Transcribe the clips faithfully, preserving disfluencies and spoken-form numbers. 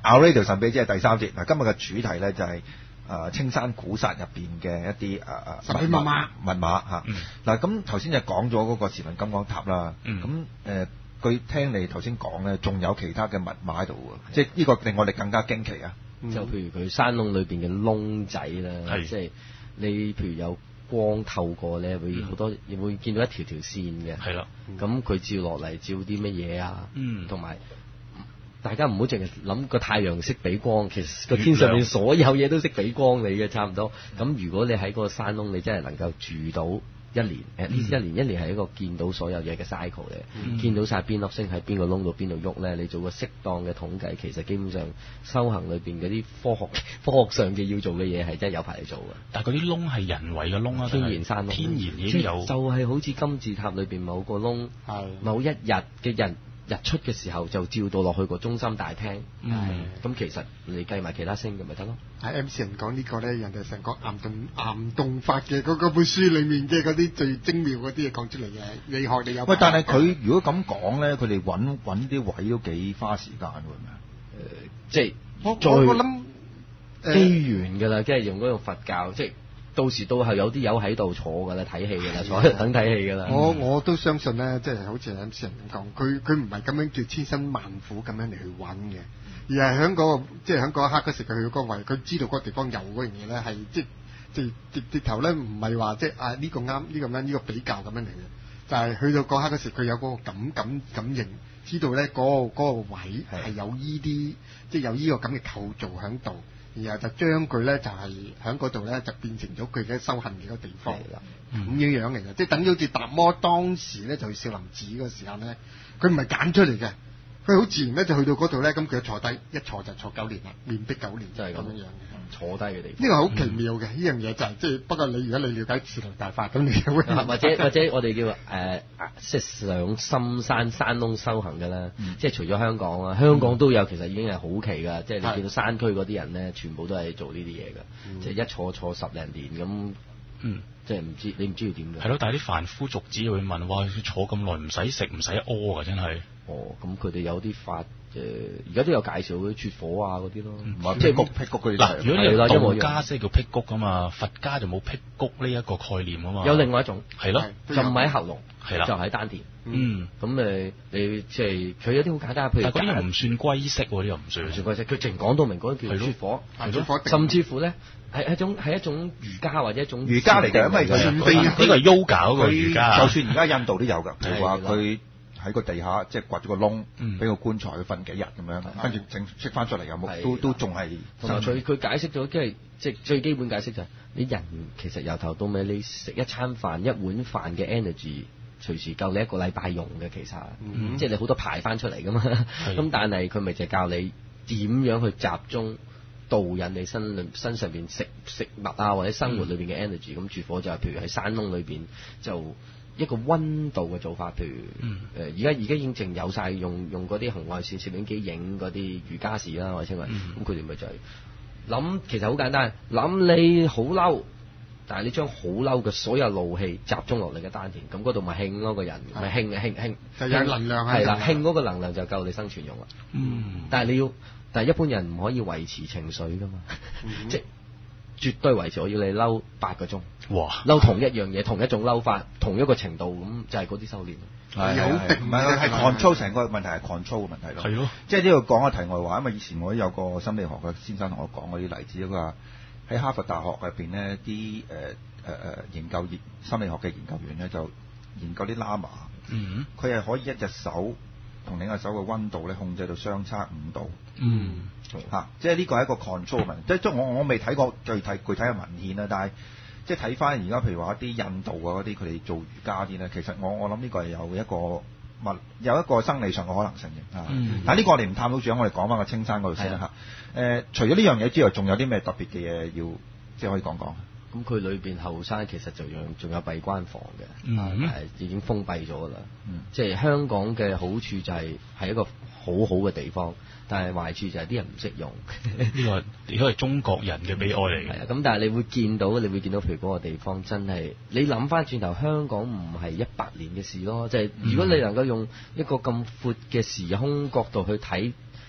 Our Radio 神秘之夜第三節嗱，今日嘅主題咧就係、是、誒、呃、青山古剎入邊嘅一啲誒誒神秘密碼密碼嚇。嗱咁頭先就講咗嗰個時輪金剛塔啦，咁誒、 嗯呃、據聽你頭先講咧，仲有其他嘅密碼喺度喎，即係呢個令我哋更加驚奇啊！ 嗯、就譬如佢山窿裏邊嘅窿仔啦，即係你譬如有光透過咧，會好多，嗯、會見到一條條線嘅。係啦，咁佢照落嚟照啲乜嘢啊？嗯，同埋大家唔好淨係諗個太陽識俾光，其實個天上面所有嘢都識俾光你嘅，差唔多。咁如果你喺嗰個山窿，你真係能夠住到一年，誒呢一年一年係一個見到所有嘢嘅 cycle 嚟，嗯、見到晒邊粒星喺邊個窿度邊度喐咧，你做個適當嘅統計，其實基本上修行裏邊嗰啲科學科學上嘅要做嘅嘢係真係有排嚟做嘅。 但係嗰啲窿係人為嘅窿啊， 天然山窿， 天然已經有， 就係好似金字塔裏邊某個窿，某一日嘅人日出嘅時候就照到落去個中心大廳。嗯，咁其實你計埋其他星嘅咪得咯。 喺 M C 人講呢個咧，人哋成個岩洞岩洞法嘅嗰本書裡面嘅嗰啲最精妙嗰啲嘢講出嚟嘅，你學你有。 喂，但係佢如果咁講咧，佢哋揾揾啲位都幾花時間喎，係咪啊？ 誒、呃，即係我我我諗機緣㗎啦，即係用嗰個佛教，即係到時到後有啲友喺度坐㗎啦，睇戲㗎啦，坐等睇戲㗎啦。 我我都相信咧，即係好似 M C 人咁講，佢佢唔係咁樣叫千辛萬苦咁樣嚟去揾嘅。而係喺嗰個即係喺嗰一刻嗰時，佢去嗰個位，佢知道嗰個地方有嗰樣嘢咧，係即即直直頭咧，唔係話即係啊呢個啱呢個啱呢個比較咁樣嚟嘅，就係去到嗰刻嗰時，佢有嗰個感感感應，知道咧嗰個嗰個位係有依啲即係有依個咁嘅構造喺度，然後就將佢咧就係喺嗰度咧就變成咗佢嘅修行嘅一個地方啦，咁樣樣嚟嘅，即係等於好似達摩當時咧就去少林寺嗰個時間咧，佢唔係揀出嚟嘅。佢好自然咧就去到嗰度咧，咁佢就坐低，一坐就坐九年啦，面壁九年，就係咁樣樣嘅。坐低嘅地方，呢個好奇妙嘅，呢樣嘢就係即係不過你如果你了解持龍大法，咁你就會或者或者我哋叫誒、呃、即係上深山山窿修行嘅啦，嗯、即係除咗香港啊，香港都有，其實已經係好奇㗎，嗯、即係你見到山區嗰啲人咧，全部都係做呢啲嘢㗎，嗯、即係一坐坐十零年咁。嗯，即係唔知你唔知要點嘅。 係咯，但係啲凡夫俗子會問：哇，坐咁耐唔使食唔使屙㗎，真係。 哦，咁佢哋有啲法誒，而家都有介紹嗰啲絕火啊嗰啲咯， 即係辟辟谷嗰啲。 嗱，如果你道家先叫辟谷㗎嘛，佛家就冇辟谷呢一個概念啊嘛。 有另外一種係咯， 就唔喺喉嚨， 係啦， 就喺丹田。 嗯， 咁誒，你即係佢有啲好簡單，譬如但嗰啲又唔算龜式喎，啲又唔算。 唔算龜式，佢淨講到明嗰啲叫絕火， 絕火， 甚至乎咧係一種係一種瑜伽或者一種瑜伽嚟嘅，因為佢呢個係 yoga 嗰個瑜伽。 就算而家印度都有㗎，譬如話佢喺個地下即係掘咗個窿，俾個棺材佢瞓幾日咁樣，跟住整釋翻出嚟有冇？都都仲係。 同埋佢佢解釋咗，即係即係最基本解釋就係你人其實由頭到尾，你食一餐飯一碗飯嘅 energy。隨時夠你一個禮拜用嘅，其實，嗯、即係你好多排翻出嚟噶嘛。咁但係佢咪就係教你點樣去集中導引你身身上邊食食物啊，或者生活裏邊嘅 energy。咁絕火就係譬如喺山窿裏邊就一個溫度嘅做法，譬如誒而家而家已經淨有晒用用嗰啲紅外線攝影機影嗰啲瑜伽士啦，或者稱為咁佢哋咪就係諗，其實好簡單，諗你好嬲。但係你將好嬲嘅所有怒氣集中落你嘅丹田，咁嗰度咪興咯，個人咪興興興， 就有能量係啦，興嗰個能量就夠你生存用啦。嗯，但係你要，但係一般人唔可以維持情緒噶嘛，嗯、即係絕對維持。我要你嬲八個鐘，哇！嬲同一樣嘢，同一種嬲法，同一個程度，咁就係嗰啲修煉。 係有定，唔係係 control 成個問題係 control 嘅問題咯。係咯，即係呢度講個題外話，因為以前我都有個心理學嘅先生同我講嗰啲例子，佢話。喺哈佛大學入邊呢啲誒誒誒研究研心理學嘅研究員咧，就研究啲喇嘛，嗯，佢係可以一隻手同另一隻手嘅溫度咧控制到相差五度，嗯，嚇、啊，即係呢個係一個 control 問題，即係即係我我未睇過具體具體嘅文獻啊，但係即係睇翻而家譬如話一啲印度啊嗰啲佢哋做瑜伽啲咧，其實我我諗呢個係有一個物有一個生理上嘅可能性嘅，啊，嗯、但係呢個我哋唔探討住，我哋講翻個青山嗰度先啦嚇。誒，除咗呢樣嘢之外，仲有啲咩特別嘅嘢要即係可以講講？咁佢裏邊後山其實就用仲有閉關房嘅，嗯、啊，已經封閉咗噶啦。嗯、即係香港嘅好處就係係一個好好嘅地方，但係壞處就係啲人唔識用。呢個亦都係中國人嘅悲哀嚟嘅。係啊，咁但係你會見到，你會見到譬如嗰個地方真係，你諗翻轉頭，香港唔係一百年嘅事咯。即係如果你能夠用一個咁闊嘅時空角度去睇。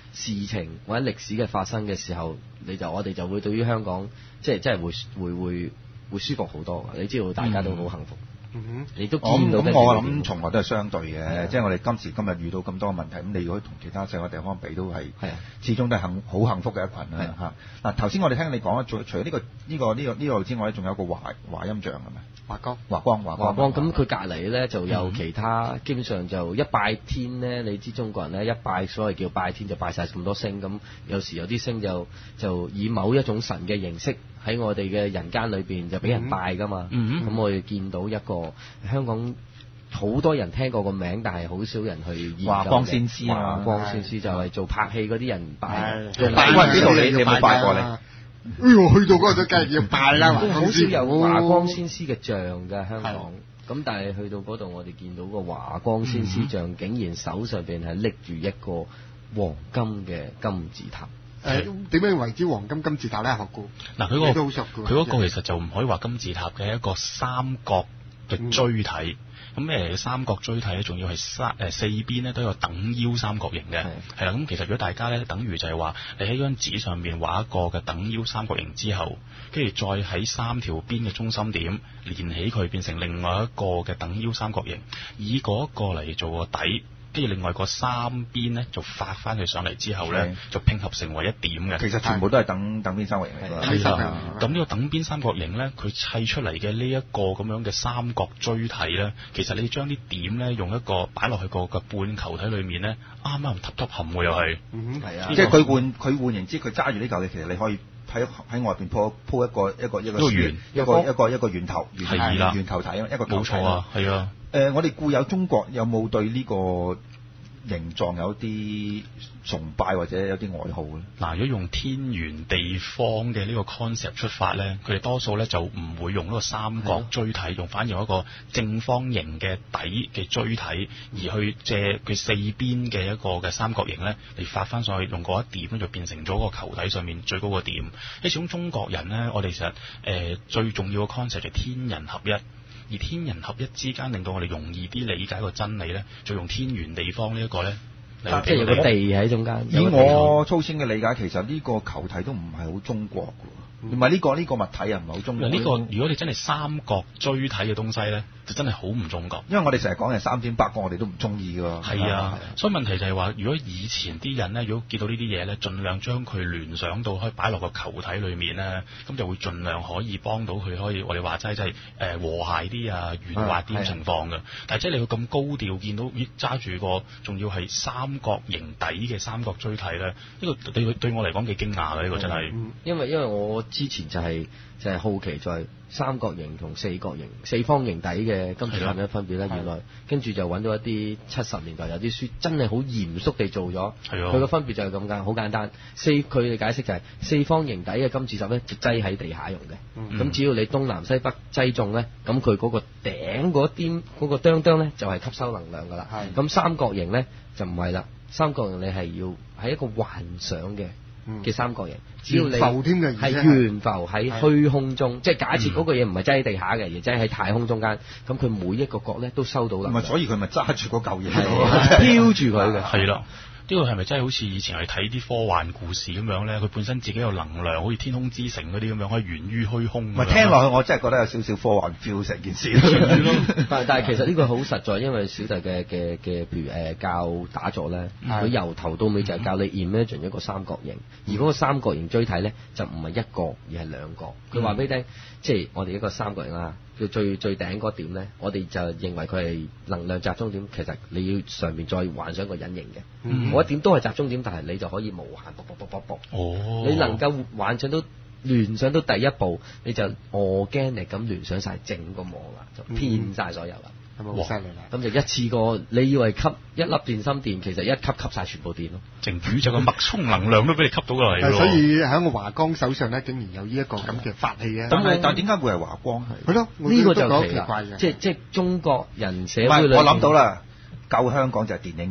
事情或者歷史嘅發生嘅時候，你就我哋就會對於香港即係即係會會會會舒服好多。你知道大家都好幸福。 嗯哼， 你都見到咁我諗從來都係相對嘅，即係我哋今時今日遇到咁多問題，咁你如果同其他世界地方比，都係始終都係幸好幸福嘅一群啦嚇。嗱頭先我哋聽你講，除除咗呢個呢個呢個呢度之外，仲有個華華音像係咪？ 華光華光華華光，咁佢隔離咧就有其他，基本上就一拜天咧，你知中國人咧一拜，所謂叫拜天就拜晒咁多星，咁有時有啲星就就以某一種神嘅形式喺我哋嘅人間裏邊就俾人拜噶嘛。咁、嗯嗯、我哋見到一個香港好多人聽過個名，但係好少人去研究嘅華光先師啊，華光先師就係做拍戲嗰啲人拜。 用拜呢度你你有冇拜過你？ 哎呦，去到嗰度梗係要拜啦！ 好少有華光先師嘅像嘅香港，咁但係去到嗰度，我哋見到個華光先師像，竟然手上邊係拎住一個黃金嘅金字塔。 誒點樣為之黃金金字塔咧？學過嗱，佢、嗰個佢嗰個其實就唔可以話金字塔嘅，一個三角嘅錐體。咁誒三角錐體咧，仲要係三誒四邊咧都有等腰三角形嘅，係啦。咁其實如果大家咧，等於就係話你喺張紙上面畫一個嘅等腰三角形之後，跟住再喺三條邊嘅中心點連起佢，變成另外一個嘅等腰三角形，以嗰個嚟做個底。跟住另外個三邊咧，就發翻佢上嚟之後咧，就拼合成為一點嘅。 其實全部都係等等邊三角形嚟㗎。 係啦，咁呢個等邊三角形咧，佢砌出嚟嘅呢一個咁樣嘅三角錐體咧，其實你將啲點咧用一個擺落去個個半球體裏面咧，啱啱揼揼冚喎又係。嗯，係啊。即係佢換佢換言之，佢揸住呢嚿嘢，其實你可以喺喺外邊鋪鋪一個一個一個圓一個一個一個圓頭圓圓頭體一個球體。冇錯啊，係啊。誒、呃，我哋固有中國有冇對呢個形狀有啲崇拜或者有啲愛好咧？嗱，如果用天圓地方嘅呢個 concept 出發咧，佢哋多數咧就唔會用嗰個三角錐體，用反而用一個正方形嘅底嘅錐體，而去借佢四邊嘅一個嘅三角形咧，嚟發翻上去，用嗰一點咧就變成咗個球體上面最高個點。因為始終中國人咧，我哋其實誒、呃、最重要嘅 concept 就係天人合一。而天人合一之間，令到我哋容易啲理解個真理咧，就用天圓地方呢一個咧，即係有個地喺中間。以我粗淺嘅理解，其實呢個球體都唔係好中國嘅，唔係呢個呢、呢個物體啊，唔係好中國。呢、呢個如果你真係三角錐體嘅東西咧，就真係好唔中國。因為我哋成日講係三點八角，我哋都唔中意㗎。係啊，啊，所以問題就係話，如果以前啲人咧，如果見到呢啲嘢咧，盡量將佢聯想到可以擺落個球體裏面咧，咁就會盡量可以幫到佢，可以我哋話齋即係誒和諧啲啊、圓滑啲情況嘅。但係即係你去咁高調，見到咦揸住個仲要係三角形底嘅三角錐體咧，呢、呢個對對我嚟講幾驚訝嘅呢、呢個真係、嗯。因為因為我之前就係、是、就係、是、好奇在、就是。三角形同四角形、四方形底嘅金字塔有咩分別咧？原來跟住就揾到一啲七十年代有啲書真係好嚴肅地做咗。佢個分別就係咁簡，好簡單。四佢嘅解釋就係、是、四方形底嘅金字塔咧，就擠喺地下用嘅。咁、嗯、只要你東南西北擠中咧，咁佢嗰個頂嗰啲嗰個釘釘咧，就係吸收能量噶啦。咁三角形咧就唔係啦，三角形你係要係一個幻想嘅。嘅三角形，只要你係懸浮喺虛空中，即係假設嗰個嘢唔係擠喺地下嘅，而擠喺太空中間，咁佢每一個角咧都收到啦。唔係，所以佢咪揸住嗰嚿嘢，飄住佢嘅。係啦。呢個係咪真係好似以前係睇啲科幻故事咁樣咧？佢本身自己有能量，好似天空之城嗰啲咁樣，可以源於虛空。唔係聽落去，我真係覺得有少少科幻 feel 成件事。但但係其實呢個好實在，因為小弟嘅嘅嘅，譬如誒、呃、教打坐咧，佢由頭到尾就係教你 imagine 一個三角形，而嗰個三角形錐體咧就唔係一個，而係兩個。佢話俾你聽，即係我哋一個三角形啦。叫最最頂嗰點咧，我哋就認為佢係能量集中點。其實你要上面再幻想一個隱形嘅，嗰、嗯、一點都係集中點，但係你就可以無限卜卜卜卜卜。哦，你能夠幻想到聯想到第一步，你就 organic 咁聯想晒整個網啦，就編晒所有啦。係咪好犀利啦？咁就一次過，你以為吸一粒電芯電，其實一吸吸晒全部電咯。淨宇宙嘅脈衝能量都俾你吸到過嚟。所以喺我華光手上咧，竟然有呢一個咁嘅法器啊！但係但係點解會係華光係？係咯，呢、這個就奇怪嘅。即係即係中國人社會裏。我諗到啦，救香港就係電影業。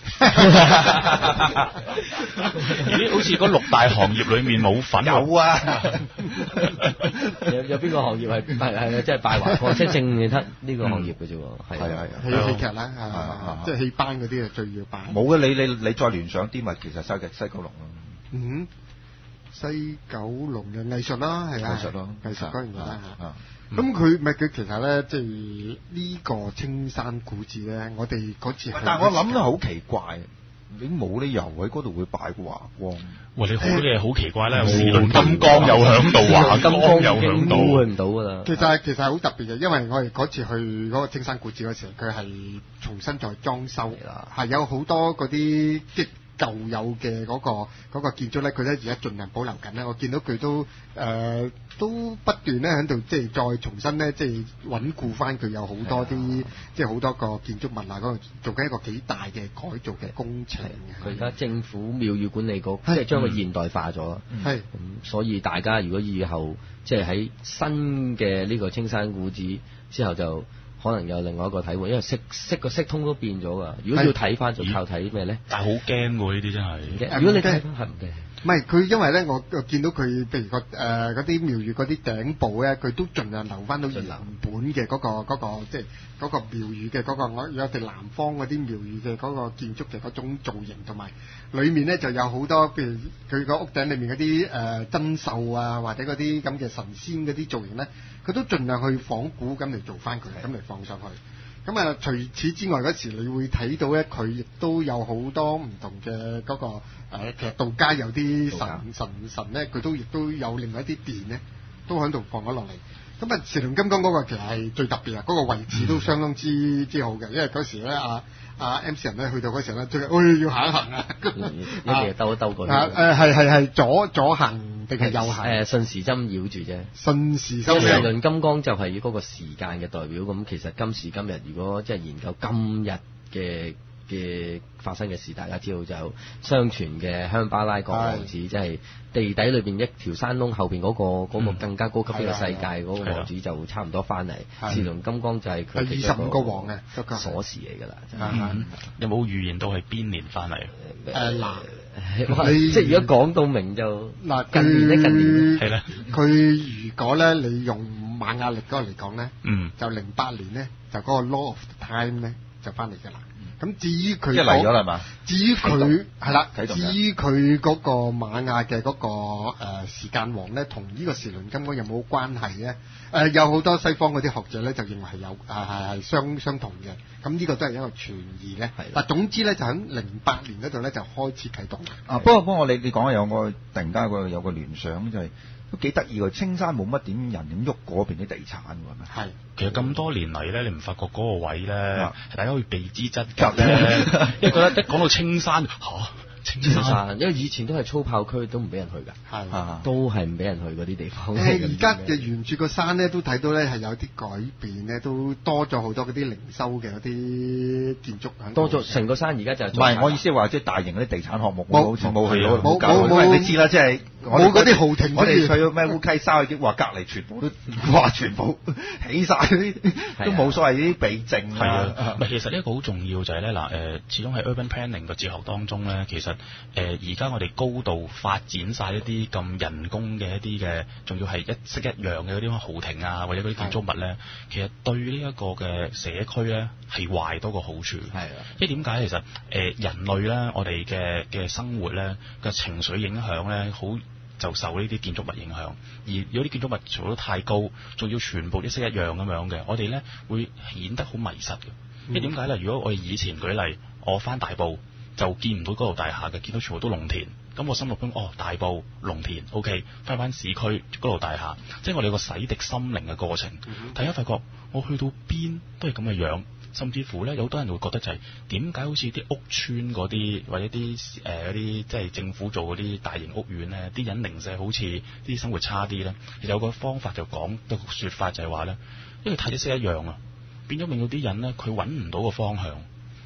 咦，好似嗰六大行業裏面冇份。 有啊， 有有邊個行業係係係即係敗華過？即係淨係得呢個行業嘅啫喎。係係係戲戲劇啦，係即係戲班嗰啲係最要辦。 冇嘅，你你你再聯想啲咪其實西嘅西九龍咯。 嗯，西九龍嘅藝術啦，係啊， 藝術咯， 藝術當然啦嚇。 啊咁佢咪佢其實咧，即係呢個青山古寺咧，我哋嗰次去， 但係我諗咧好奇怪，你冇理由喺嗰度會擺個華光。 喂，你好多嘢好奇怪咧，時輪金剛又響度，華金剛又響度， 去唔到㗎啦。 其實係其實係好特別嘅，因為我哋嗰次去嗰個青山古寺嗰時候，佢係重新再裝修，係有好多嗰啲即舊有嘅嗰、嗰個嗰個建築咧，佢咧而家盡量保留緊咧。我見到佢都誒、呃、都不斷咧喺度，即係再重新咧，即係穩固翻佢有好多啲，即係好多個建築物啊，嗰度做緊一個幾大嘅改造嘅工程。 佢而家政府廟宇管理局即係將佢現代化咗， 係咁、 嗯，所以大家如果以後即係喺新嘅呢個青山古寺之後就。可能有另外一個體會，因為色色個色通都變咗㗎。如果要睇翻，就靠睇咩咧？ 但係好驚喎，呢啲真係。 如果你睇翻係唔驚。 唔係佢，因為咧，我見到佢，譬如個誒嗰啲廟宇嗰啲頂部咧，佢都盡量留翻到原本嘅嗰、嗰個嗰、嗰個即係嗰個廟宇嘅嗰個我有哋南方嗰啲廟宇嘅嗰個建築嘅嗰種造型，同埋裡面咧就有好多譬如佢個屋頂裏面嗰啲誒珍獸啊，或者嗰啲咁嘅神仙嗰啲造型咧，佢都盡量去仿古咁嚟做翻佢，咁嚟放上去。咁啊，除此之外嗰時，你會睇到咧，佢亦都有好多唔同嘅嗰、嗰個、呃、其實道家有啲神神神咧，佢都亦都有另外一啲殿咧，都喺度放咗落嚟。咁啊，時輪金剛嗰個其實係最特別啊，嗰、嗰個位置都相當之之好嘅，因為嗰時咧啊啊 M C 人咧去到嗰時咧，最誒、哎、要行一行啊， 一嘢兜一兜過去。 誒係係係左左行。定係右行？誒順時針繞住啫。 順時針。 時輪金剛就係嗰個時間嘅代表。咁其實今時今日，如果即係研究今日嘅嘅發生嘅事，大家知道就相傳嘅香巴拉國王子，即係地底裏邊一條山窿後邊嗰、嗰個嗰、嗯、個更加高級嘅世界嗰個王子就差唔多翻嚟。時輪金剛就係佢二十五個王嘅鎖匙嚟㗎啦。 嗯、有冇預言到係邊年翻嚟？ 誒嗱。 你即係如果講到明就嗱，近年咧，近年係啦。 佢如果咧，你用瑪雅歷嗰個嚟講咧， 嗯， 就零八年咧，就嗰個 Law of Time 咧就翻嚟㗎啦。咁至於佢即係嚟咗啦嘛？ 至於佢係啦，至於佢嗰個瑪雅嘅嗰個誒時間王咧，同呢個時輪金剛有冇關係咧？誒、呃、有好多西方嗰啲學者咧就認為係有誒係係相相同嘅。咁呢個都係一個傳言咧。但總之咧就喺零八年嗰度咧就開始啟動。啊， 不過不過我你你講有個突然間有個有個聯想就係、是。都幾得意喎！青山冇乜點人點喐嗰邊啲地產喎，係咪？ 係。 其實咁多年嚟咧，你唔發覺嗰個位咧，係大家會避之則吉咧，因為覺得一講到青山嚇。青山， 因為以前都係粗炮區，都唔俾人去㗎，係，都係唔俾人去嗰啲地方。 誒，而家嘅沿住個山咧，都睇到咧係有啲改變咧，都多咗好多嗰啲零收嘅嗰啲建築喺度。多咗成個山而家就係。 唔係，我意思係話即係大型嗰啲地產項目，好似冇去到冇冇冇， 你知啦，即係冇嗰啲豪庭。 我哋去到咩烏溪沙已經話隔離全部都話全部起晒嗰啲，都冇所謂啲避靜。 係啊，其實呢一個好重要就係咧嗱誒，始終喺 urban planning 嘅哲學當中咧，其實誒而家我哋高度發展晒一啲咁人工嘅一啲嘅，仲要係一式一樣嘅嗰啲豪庭啊，或者嗰啲建築物咧，其實對呢一個嘅社區咧係壞多過好處。係啊，因為點解其實誒、呃、人類咧，我哋嘅嘅生活咧嘅情緒影響咧，好就受呢啲建築物影響。而如果啲建築物做得太高，仲要全部一式一樣咁樣嘅，我哋咧會顯得好迷失嘅。因為點解咧？如果我哋以前舉例，我返大埔就見唔到嗰度大廈嘅，見到全部都農田。咁我心目中哦，大埔農田 OK， 翻返市區嗰度大廈，即係我哋個洗滌心靈嘅過程。大家發覺我去到邊都係咁嘅樣，甚至乎咧有好多人會覺得就係點解好似啲屋邨嗰啲或者啲誒嗰啲即係政府做嗰啲大型屋苑咧，啲人零舍好似啲生活差啲咧。其實有個方法就講個説法就係話咧，因為太一式一樣啊，變咗令到啲人咧佢揾唔到個方向。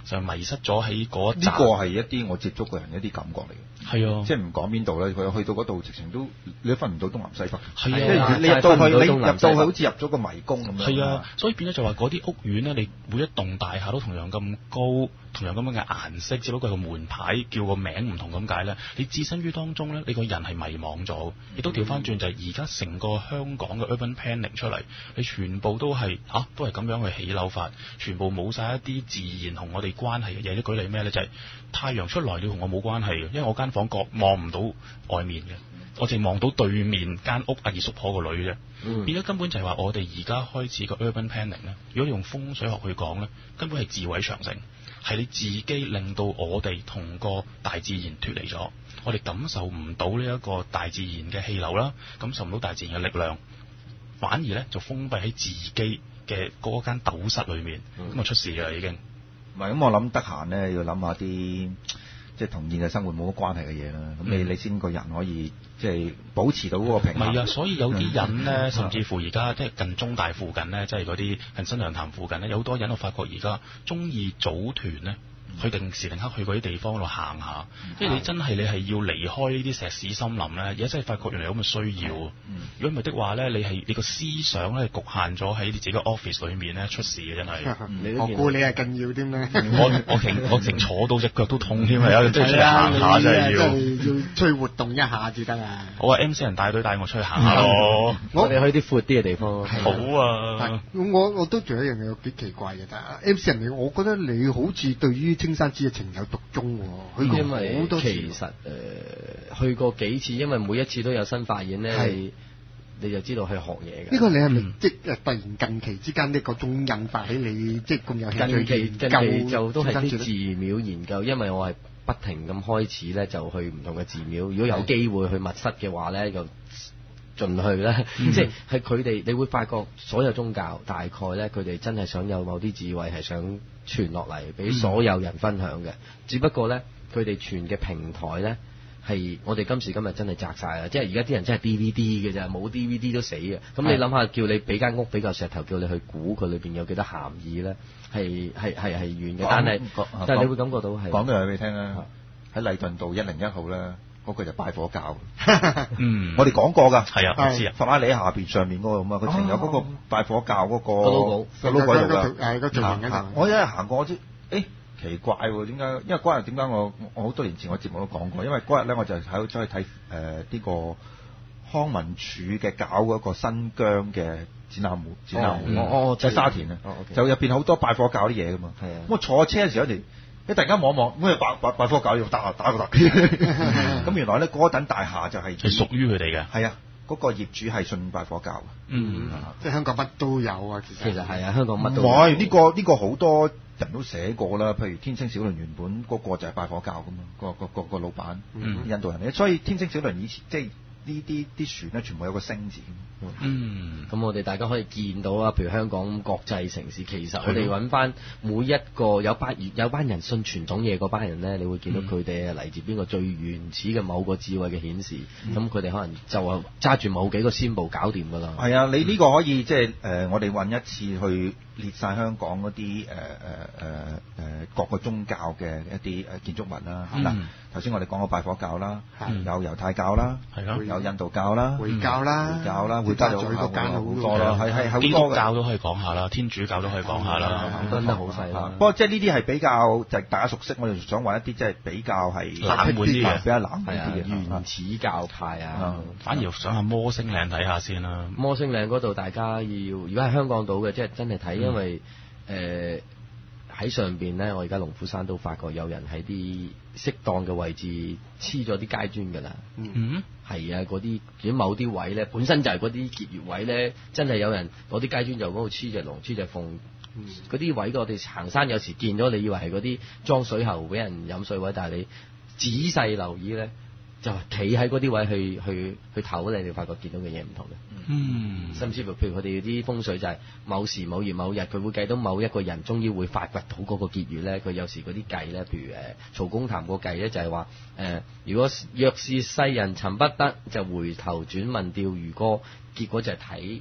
就迷失咗喺嗰一集。 呢個係一啲我接觸嘅人一啲感覺嚟嘅。 係啊， 即係唔講邊度咧，佢去到嗰度直情都你都分唔到東南西北。 係啊， 即係你入到去，你入到去好似入咗個迷宮咁樣。 係啊，所以變咗就話嗰啲屋苑咧，你每一棟大廈都同樣咁高，同樣咁樣嘅顏色，只不過個門牌叫個名唔同咁解咧。你置身於當中咧，你個人係迷惘咗。亦都調翻轉就係而家成個香港嘅 urban planning 出嚟，你全部都係嚇、啊、都係咁樣去起樓法，全部冇晒一啲自然同我哋關係嘅嘢。一舉例咩咧？就係、是、太陽出來了同我冇關係嘅，因為我間房角望唔到外面嘅，我淨望到對面間屋阿二叔婆個女啫。嗯、變咗根本就係話我哋而家開始個 urban planning 咧，如果你用風水學去講咧，根本係自毀長城，係你自己令到我哋同個大自然脫離咗，我哋感受唔到呢一個大自然嘅氣流啦，感受唔到大自然嘅力量，反而咧就封閉喺自己嘅嗰間斗室裏面，咁啊、嗯、出事㗎啦已經。 唔係咁，我諗得閒咧要諗下啲即係同現實生活冇乜關係嘅嘢啦。咁、嗯、你你先個人可以即係保持到嗰個平衡。唔係啊，所以有啲人咧，嗯、甚至乎而家即係近中大附近咧，即係嗰啲近新娘潭附近咧，有好多人我發覺而家中意組團咧。去定時定刻去嗰啲地方度行下，即係、嗯、你真係你係要離開呢啲石屎森林咧，而家真係發覺原來有咁嘅需要。嗯、如果唔係的話咧，你係你個思想咧局限咗喺你自己個 office 裏面咧，出事嘅真係。 我估你係更要添咧。 我我停我停坐到隻腳都痛添啊！有即係出去行下真係要。 真係要出去活動一下至得啊！ 我話 M C 人帶隊帶我出去行下咯。 我哋去啲闊啲嘅地方。 好啊！ 我我都仲有一樣嘢幾奇怪嘅，但係 M C 人你，我覺得你好似對於青山寺嘅情有獨鍾喎。 因為其實誒、呃、去過幾次，因為每一次都有新發現咧，是你你就知道去學嘢嘅。 呢個你係咪、嗯、即係突然近期之間呢個種引發起你即係咁有興趣？ 近期近期就都係啲寺廟研究，因為我係不停咁開始咧，就去唔同嘅寺廟。如果有機會去密室嘅話咧，就盡去啦。嗯、即係係佢哋，你會發覺所有宗教大概咧，佢哋真係想有某啲智慧係想傳落嚟俾所有人分享嘅。嗯、只不過咧，佢哋傳嘅平台咧係我哋今時今日真係窄晒啦。即係而家啲人真係 D V D 嘅咋，冇 D V D 都死嘅。咁你諗下，叫你俾間屋俾嚿石頭，叫你去估佢裏邊有幾多含義咧，係係係係遠嘅。但係但係你會感覺到係講嘅俾你聽啦。喺禮頓道一零一號咧。嗰個就拜火教，嗯，我哋講過㗎，係啊，知啊，佛拉利下邊上面嗰個咁啊，佢停有嗰個拜火教嗰個 logo，個 logo 喺度㗎，係個造型喺度。我一日行過，我知，誒奇怪喎，點解？因為嗰日點解我我好多年前我節目都講過，因為嗰日咧我就喺度走去睇誒呢個康文署嘅搞嗰個新疆嘅展覽會，展覽會，哦哦，喺沙田啊，就入邊好多拜火教啲嘢㗎嘛，係啊，咁我坐車嘅時候一你突然間望一望，咁啊拜拜拜火教要打打個突，咁原來咧嗰等大廈就係係屬於佢哋嘅， 係啊，嗰個業主係信拜火教嘅， 嗯， 即係香港乜都有啊，其實其實係啊，香港乜都有。 唔係呢個呢個好多人都寫過啦，譬如天星小輪原本嗰個就係拜火教噶嘛，個個個個老闆，印度人嚟，所以天星小輪以前即係呢啲啲船咧，全部有個星字。 嗯，咁我哋大家可以見到啊，譬如香港國際城市，其實我哋揾翻每一個有班有班人信傳統嘢嗰班人咧，你會見到佢哋係嚟自邊個最原始嘅某個智慧嘅顯示，咁佢哋可能就係揸住某幾個先步搞掂㗎啦。係啊， 你呢個可以即係誒，我哋揾一次去列晒香港嗰啲誒誒誒誒各個宗教嘅一啲誒建築物啦。嗱，頭先我哋講過拜火教啦，有猶太教啦，有印度教啦， 回教啦， 回教啦。加咗好多啦，係係好多嘅。基督教都可以講下啦，天主教都可以講下啦， 分得好細啦。 不過即係呢啲係比較就係大家熟悉，我哋想揾一啲即係比較係冷門啲嘅， 比較冷門啲嘅原始教派啊。 反而想下摩星嶺睇下先啦。 摩星嶺嗰度大家要，如果係香港島嘅，即係真係睇，因為誒喺上邊咧，我而家龍虎山都發覺有人喺啲適當嘅位置黐咗啲階磚㗎啦。嗯。係啊，嗰啲如果某啲位咧，本身就係嗰啲結穴位咧，真係有人攞啲階磚就嗰度黐隻龍、黐隻鳳，嗰啲、嗯、位我哋行山有時見咗，你以為係嗰啲裝水喉俾人飲水位，但係你仔細留意咧，就企喺嗰啲位去去去唞咧，你發覺見到嘅嘢唔同嘅。嗯，甚至乎譬如佢哋啲風水就係某時某月某日，佢會計到某一個人終於會發掘到嗰個結穴咧。佢有時嗰啲計咧，譬如誒曹公談個計咧，就係話誒，如果若是世人尋不得，就回頭轉問釣魚歌。結果就係睇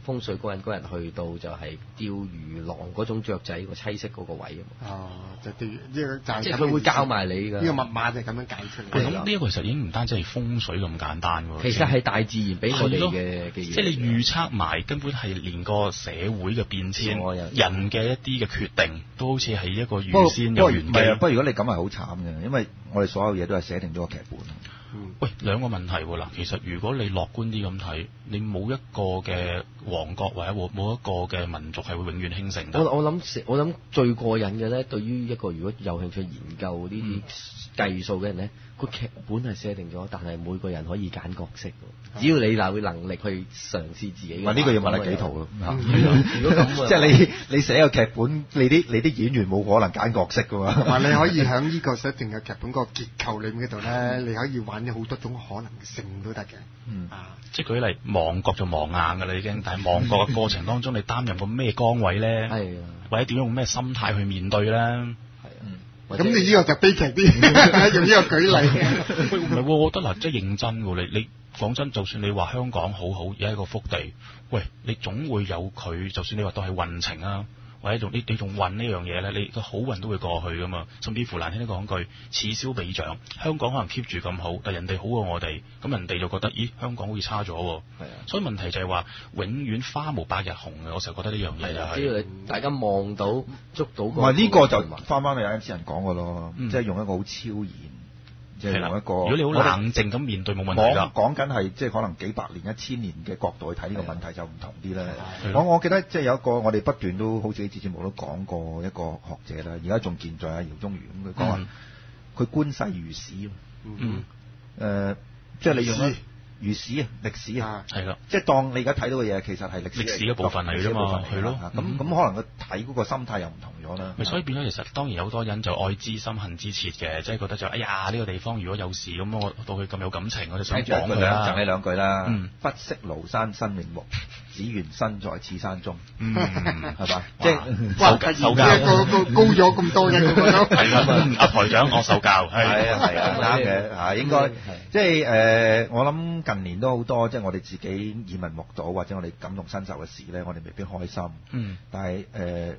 風水嗰人嗰人去到就係釣魚郎嗰種雀仔個棲息嗰個位啊嘛。 哦，就釣呢個就係即係佢會教埋你㗎。 呢個密碼就咁樣解出嚟。 咁呢一個其實已經唔單止係風水咁簡單喎。 其實係大自然俾我哋嘅嘅嘢。 即係你預測埋根本係連個社會嘅變遷、人嘅一啲嘅決定，都好似係一個預先有玄機。 不過如果你咁係好慘嘅，因為我哋所有嘢都係寫定咗個劇本。 嗯、喂，兩個問題喎嗱，其實如果你樂觀啲咁睇，你冇一個嘅王國或者冇一個嘅民族係會永遠興盛。 我我諗我諗最過癮嘅咧，對於一個如果有興趣研究呢啲計數嘅人咧，個、嗯、劇本係寫定咗，但係每個人可以揀角色，只要你嗱會能力去嘗試自己。 呢、呢個要問你幾圖咯？ 如果咁， 即係你你寫個劇本，你啲你啲演員冇可能揀角色㗎嘛？ 同埋你可以喺呢個寫定嘅劇本個結構裏面嗰度咧，你可以玩好多種可能性都得嘅。 嗯啊，即係舉例，亡國就亡硬㗎啦已經，但係亡國嘅過程當中，你擔任個咩崗位咧？係啊，或者點樣用咩心態去面對咧？係啊，咁你呢個就悲劇啲，用呢個舉例。 唔係喎，我覺得嗱，即係認真喎，你你講真，就算你話香港好好，有一個福地，喂，你總會有佢，就算你話都係運程啊。或者仲你你仲運呢樣嘢咧，你個好運都會過去噶嘛。甚至乎難聽啲講句，此消彼長，香港可能 keep 住咁好，但人哋好過我哋，咁人哋就覺得，咦，香港好似差咗喎。係啊，所以問題就係話，永遠花無百日紅嘅。我成日覺得呢樣嘢就係、是。只要你大家望到捉到、那個。 唔係呢個就翻翻去 M C 人講嘅咯，即係用一個好超然。即係用一個， 如果你好冷靜咁面對冇問題㗎。 講緊係即係可能幾百年、一千年嘅角度去睇呢個問題就唔同啲啦。我我記得即係有一個我哋不斷都好似啲節目都講過一個學者啦，而家仲健在啊，姚宗元咁佢講話，佢觀世如史。嗯。誒，即係你用如史啊，歷史啊， 係啦， 即係當你而家睇到嘅嘢，其實係歷史歷史嘅部分嚟啫嘛，係咯。 咁咁可能佢睇嗰個心態又唔同咗啦。 所以變咗，其實當然有好多人就愛之深恨之切嘅，即係覺得就哎呀呢個地方如果有事咁，我對佢咁有感情，我就想講佢啦。 贈你兩句啦，不識廬山真面目，只緣身在此山中。嗯，係嘛？即係受受教，高高咗咁多嘅咁樣。 係啦，阿台長我受教， 係啊係啊啱嘅嚇，應該即係誒，我諗。近年都好多，即係我哋自己耳聞目睹或者我哋感同身受嘅事咧，我哋未必開心。嗯。但係誒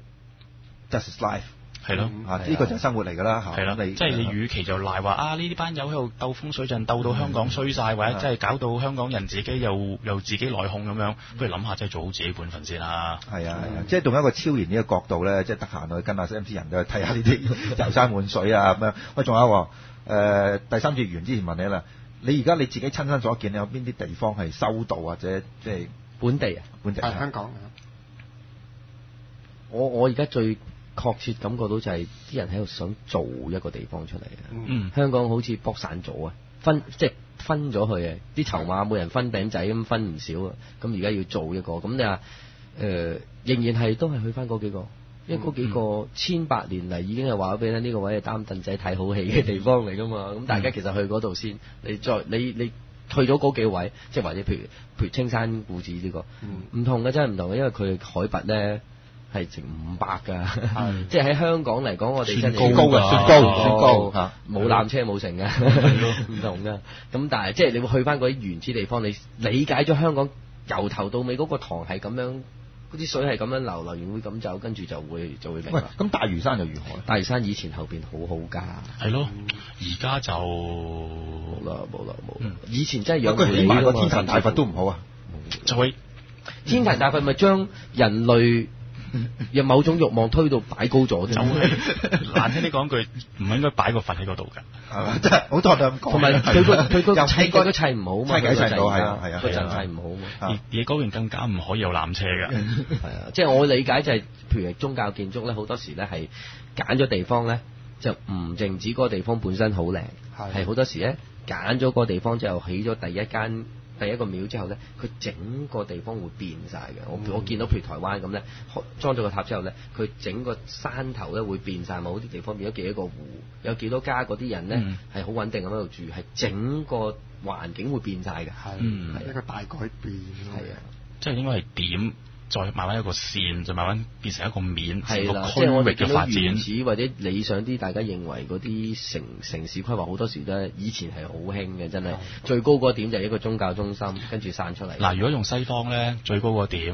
just life 係咯， 啊呢個就係生活嚟㗎啦嚇。 係啦，即係你與其就賴話啊呢啲班友喺度鬥風水陣鬥到香港衰晒，或者即係搞到香港人自己又又自己內訌咁樣，不如諗下即係做好自己本分先啦。係啊係啊，即係用一個超然呢個角度咧，即係得閒去跟下 M C 人去睇下呢啲遊山玩水啊咁樣。喂，仲有誒第三節完之前問你啦。你而家你自己親身所見，你有邊啲地方係修道或者即係本地啊？ 本地啊，香港。 我我而家最確切感覺到就係啲人喺度想做一個地方出嚟啊！嗯，香港好似剝散咗啊，分即係分咗去啊，啲籌碼每人分餅仔咁分唔少啊，咁而家要做一個，咁你話誒仍然係都係去翻嗰幾個。因為嗰幾個千百年嚟已經係話咗俾你聽，呢個位係擔凳仔睇好戲嘅地方嚟噶嘛。咁、嗯、大家其實去嗰度先，你再你你去咗嗰幾位，即係或者譬如譬如青山故寺呢、呢個，唔、嗯、同嘅真係唔同嘅，因為佢海拔咧係成五百㗎，即係喺香港嚟講，我哋真係高嘅，算高算高嚇， 冇纜車冇成嘅，唔同㗎。咁但係即係你會去翻嗰啲原始地方，你理解咗香港由頭到尾嗰個塘係咁樣。嗰啲水係咁樣流，流完會咁走，跟住就會就會明白。 喂，咁大嶼山又如何咧？ 大嶼山以前後邊好好㗎。 係咯，而家就冇啦冇啦冇。以前真係養佢起碼個天壇大佛都唔好啊。 就係天壇大佛咪將人類有某種慾望推到擺高咗啫。就係難聽啲講句，唔應該擺個佛喺嗰度㗎，係嘛？ 真係好多人咁講。 同埋佢個佢個砌計都砌唔好嘛， 砌計砌到係啊係啊， 個陣砌唔好嘛。 而而嗰邊更加唔可以有纜車㗎。 係啊，即係我理解就係，譬如宗教建築咧，好多時咧係揀咗地方咧，就唔淨止嗰個地方本身好靚，係好多時咧揀咗個地方就起咗第一間。第一個廟之後咧，佢整個地方會變晒嘅。我、嗯、我見到譬如台灣咁咧，裝咗個塔之後咧，佢整個山頭咧會變晒，某啲地方變咗幾多個湖，有幾多家嗰啲人咧係好穩定咁喺度住，係整個環境會變晒嘅。係、嗯，係一個大改變。係啊， 即係應該係點？再慢慢一個線，就慢慢變成一個面， 係啦， 即係我哋嘅發展。 原始或者理想啲，大家認為嗰啲城城市規劃好多時都以前係好興嘅，真係最高嗰點就係一個宗教中心，跟住散出嚟。 嗱，如果用西方咧，最高個點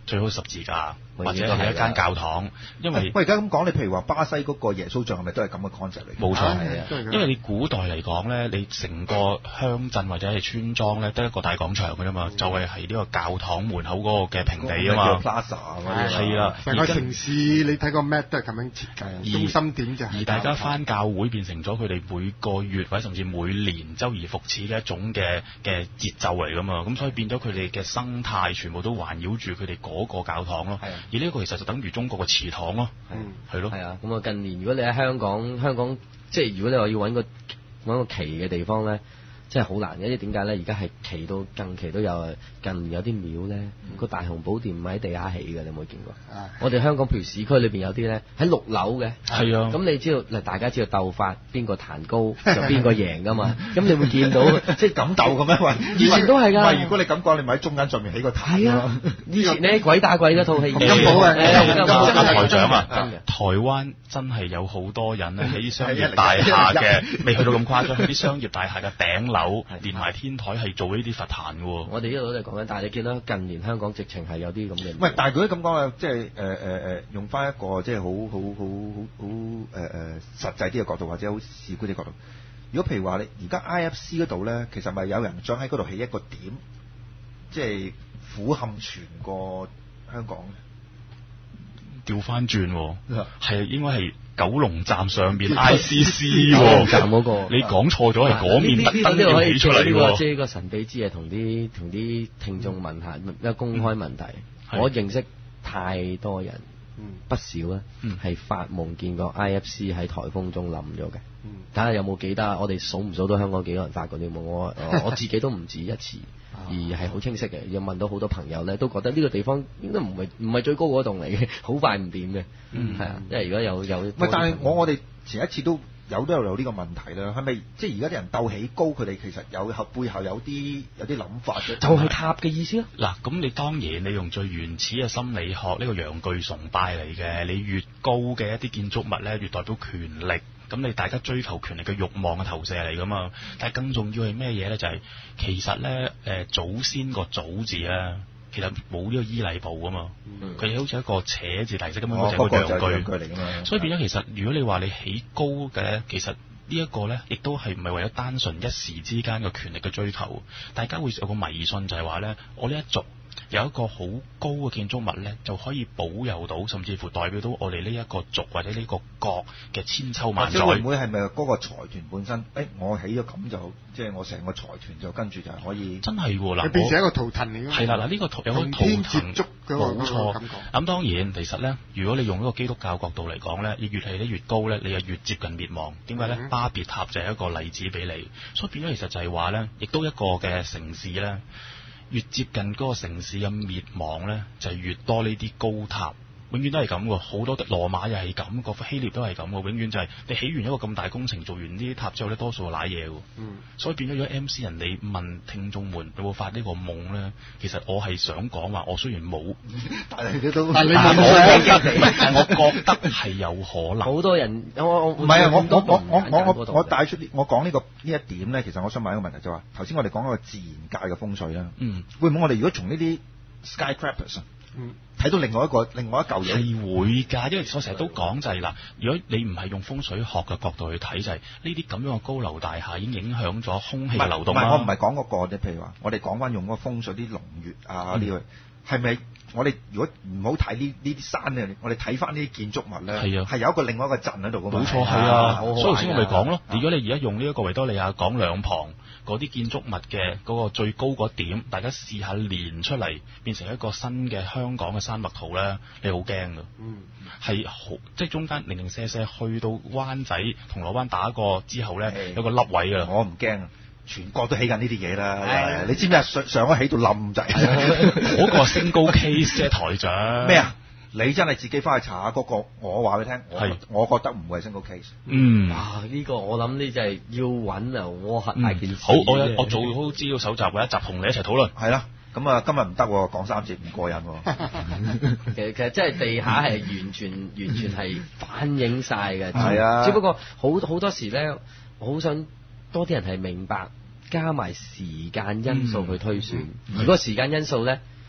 最好十字架或者係一間教堂，因為喂而家咁講，你譬如話巴西嗰個耶穌像係咪都係咁嘅 concept 嚟？ 冇錯， 係啊， 因為你古代嚟講咧，你成個鄉鎮或者係村莊咧，得一個大廣場嘅啫嘛，就係係呢個教堂門口嗰個嘅平地啊嘛。 Plaza 嗰啲係啦， 成個城市你睇個 map 都係咁樣設計，中心點就係。 而大家翻教會變成咗佢哋每個月或者甚至每年周而復始嘅一種嘅嘅節奏嚟噶嘛，咁所以變咗佢哋嘅生態全部都環繞住佢哋嗰個教堂咯。而呢一個其實就等於中國嘅祠堂咯。係係咯。 係啊，咁啊近年如果你喺香港，香港即係如果你話要揾個揾個旗嘅地方咧，真係好難嘅，因為點解咧？而家係旗到近期都有，近年有啲廟咧，個大雄寶殿唔係喺地下起嘅，你有冇見過？我哋香港譬如市區裏邊有啲咧喺六樓嘅， 係啊。 咁你知道嗱，大家知道鬥法邊個彈高就邊個贏噶嘛？咁你會見到即係咁鬥嘅咩？喂，以前都係㗎。 喂，如果你咁講，你咪喺中間上面起個壇咯。 啊，以前咧鬼打鬼嗰套戲， 金寶啊， 台長啊，台灣真係有好多人咧喺商業大廈嘅，未去到咁誇張，喺啲商業大廈嘅頂樓連埋天台係做呢啲佛壇嘅喎。 我哋呢度都係講緊，但係你見到近年香港直情係有啲咁嘅。 喂，但係如果咁講啊，即係誒誒誒，用翻一個即係好好好好好誒誒實際啲嘅角度，或者好市儈啲角度。如果譬如話你而家 I F C 嗰度咧，其實咪有人想喺嗰度起一個點，即係俯瞰全個香港嘅。 調翻轉，係應該係九龍站上邊 I C C 喎， 站嗰個你講錯咗，係嗰面特登要起出嚟喎。 即係個神秘之嘢，同啲同啲聽眾問下，一個公開問題。我認識太多人，不少啦，係發夢見過 I F C 喺颱風中冧咗嘅。睇下有冇記得，我哋數唔數到香港幾多人發過啲夢？我我自己都唔止一次。而係好清晰嘅，又問到好多朋友咧，都覺得呢個地方應該唔係唔係最高嗰棟嚟嘅，好快唔掂嘅。嗯，係啊，因為如果有有， 唔係，但係我我哋前一次都有都有有呢個問題啦。係咪即係而家啲人鬥起高，佢哋其實有後背後有啲有啲諗法嘅？ 就係塔嘅意思咯。 嗱，咁你當然你用最原始嘅心理學呢個陽具崇拜嚟嘅，你越高嘅一啲建築物咧，越代表權力。咁你大家追求權力嘅慾望嘅投射嚟噶嘛？但係更重要係咩嘢咧？就係、是、其實咧，誒、呃、祖先個祖字咧，其實冇呢個依禮部噶嘛。佢、嗯、好似一個扯字提式咁樣，哦、就係個陽具嚟噶嘛。所以變咗其實，如果你話你起高嘅，其實呢一個咧，亦都係唔係為咗單純一時之間嘅權力嘅追求。大家會有個迷信就係話咧，我呢一族有一個好高嘅建築物咧，就可以保佑到，甚至乎代表到我哋呢一個族或者呢個國嘅千秋萬載。 即係會唔會係咪嗰個財團本身？誒、欸，我起咗咁就，即係我成個財團就跟住就係可以。 真係喎，嗱， 變成一個圖騰嚟㗎。 係啦，嗱，呢個圖有個圖騰，冇錯。咁當然，其實咧，如果你用一個基督教角度嚟講咧，你越係咧越高咧，你就越接近滅亡。點解咧？嗯、巴別塔就係一個例子俾你，所以變咗其實就係話咧，亦都一個嘅城市咧。越接近嗰個城市嘅滅亡咧，就係、是、越多呢啲高塔，永遠都係咁喎。好多羅馬又係咁，個希臘都係咁喎。永遠就係你起完一個咁大工程，做完呢啲塔之後咧，多數係瀨嘢喎。嗯，所以變咗如果 M C 人，你問聽眾們有冇發呢個夢咧？其實我係想講話，我雖然冇， 但係你都， 但你問我， 但我覺得係有可能。 好多人，我唔係啊！我我我我我我我帶出啲，我講呢、這個呢一點咧，其實我想問一個問題就話、是，頭先我哋講嗰個自然界嘅風水啦。嗯，會唔會我哋如果從呢啲 skyscrapers 嗯睇到另外一個另外一嚿嘢係會㗎，因為我成日都講就係、是、嗱，如果你唔係用風水學嘅角度去睇，就係呢啲咁樣嘅高樓大廈已經影響咗空氣嘅流動啦。 唔係，我唔係講嗰個啫，譬如話，我哋講翻用嗰個風水啲龍穴啊呢個，係咪、嗯、我哋如果唔好睇呢呢啲山咧，我哋睇翻呢啲建築物咧，係啊，係有一個另外一個陣喺度㗎嘛。 冇錯，係啊，所以頭先我咪講咯。如果你而家用呢一個維多利亞港兩旁嗰啲建築物嘅嗰個最高嗰點，大家試下連出嚟，變成一個新嘅香港嘅山脈圖咧，你好驚㗎。嗯，係好，即係中間零零舍舍去到灣仔銅鑼灣打過之後咧，有個凹位㗎。 我唔驚，全國都起緊呢啲嘢啦。你知唔知啊？上上海起到冧滯， 嗰個升高 case 啫，台長。 咩啊？你真係自己翻去查下嗰個，我話俾你聽，我我覺得唔會係 single case。 嗯，哇！呢個我諗呢就係要揾啊，我核大件事。 好，我我做好資料搜集，我一集同你一齊討論。 係啦，咁啊今日唔得，講三節唔過癮。 其實其實真係地下係完全完全係反映晒嘅。 係啊， 只不過好好多時咧，我好想多啲人係明白，加埋時間因素去推算。如果時間因素咧。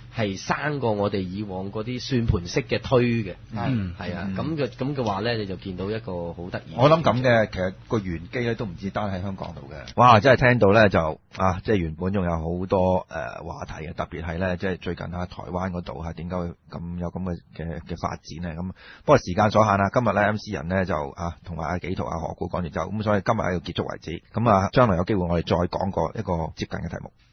係生過我哋以往嗰啲算盤式嘅推嘅， 嗯， 係啊，咁嘅咁嘅話咧，你就見到一個好得意。 我諗咁嘅，其實個玄機咧都唔止單喺香港度嘅。哇！真係聽到咧就啊，即係原本仲有好多誒、呃、話題嘅，特別係咧即係最近啊台灣嗰度嚇點解會咁有咁嘅嘅嘅發展咧？咁不過時間所限啦，今日咧 M C 人咧就啊同埋阿紀陶、阿何故講完之後，咁所以今日喺度結束為止。咁啊，將來有機會我哋再講過一個接近嘅題目。